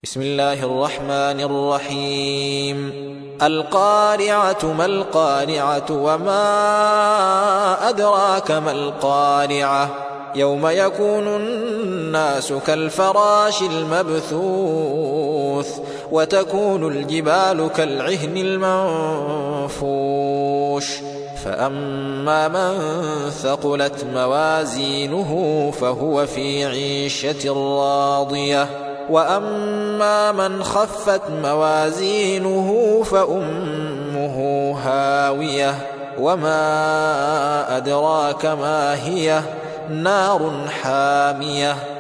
بسم الله الرحمن الرحيم. القارعة ما القارعة وما أدراك ما القارعة يوم يكون الناس كالفراش المبثوث وتكون الجبال كالعهن المنفوش فأما من ثقلت موازينه فهو في عيشة راضية وأما من خفت موازينه فأمه هاوية وما أدراك ما هي نار حامية